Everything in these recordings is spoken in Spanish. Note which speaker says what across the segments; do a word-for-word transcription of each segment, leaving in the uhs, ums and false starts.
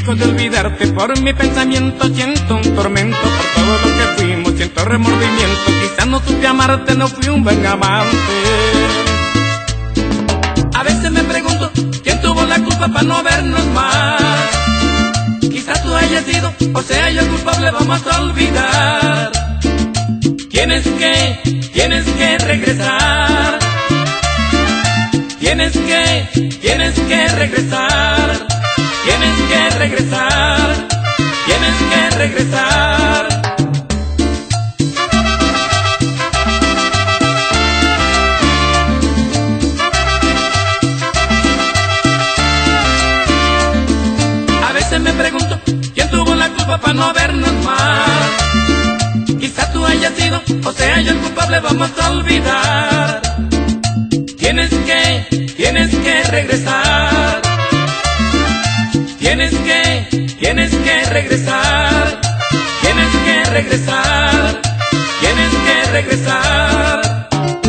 Speaker 1: lejos de olvidarte por mi pensamiento siento un tormento. Por todo lo que fuimos siento remordimiento. Quizás no supe amarte, no fui un buen amante. A veces me pregunto quién tuvo la culpa para no vernos más. Quizás tú hayas sido o sea yo el culpable, vamos a olvidar. Tienes que, tienes que regresar. Tienes que, tienes que regresar. Tienes que regresar. Tienes que regresar. A veces me pregunto quién tuvo la culpa para no vernos más. Quizá tú hayas sido o sea yo el culpable, vamos a olvidar. Tienes que, tienes que regresar. Tienes que, tienes que regresar. Tienes que regresar. Tienes que regresar.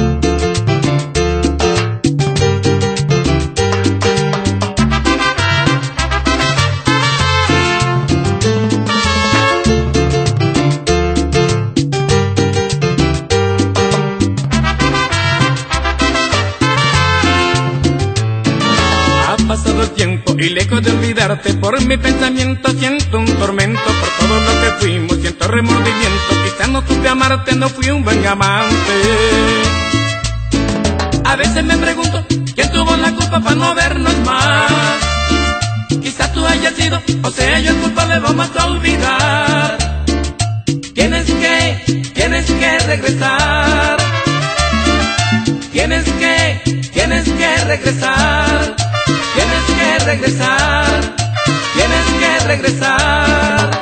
Speaker 1: Ha pasado el tiempo y lejos de olvidarte por mi pensamiento siento un tormento. Por todo lo que fuimos siento remordimiento. Quizás no supe amarte, no fui un buen amante. A veces me pregunto quién tuvo la culpa para no vernos más. Quizás tú hayas sido o sea yo el culpable, vamos a olvidar. Tienes que, tienes que regresar. Tienes que, tienes que regresar. Tienes que regresar, tienes que regresar.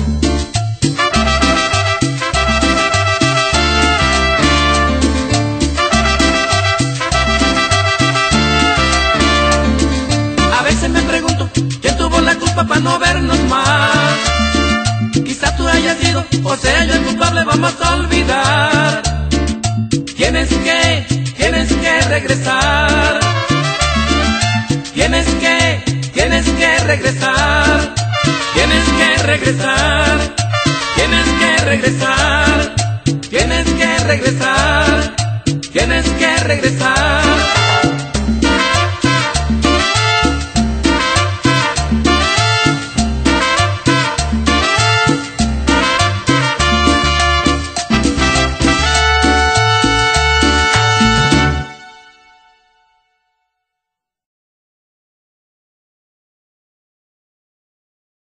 Speaker 1: A veces me pregunto quién tuvo la culpa para no vernos más. Quizás tú hayas sido o sea yo el culpable, vamos a olvidar. Tienes que, tienes que regresar. Tienes que, tienes que regresar. Tienes que regresar. Tienes que regresar. Tienes que regresar. Tienes que regresar.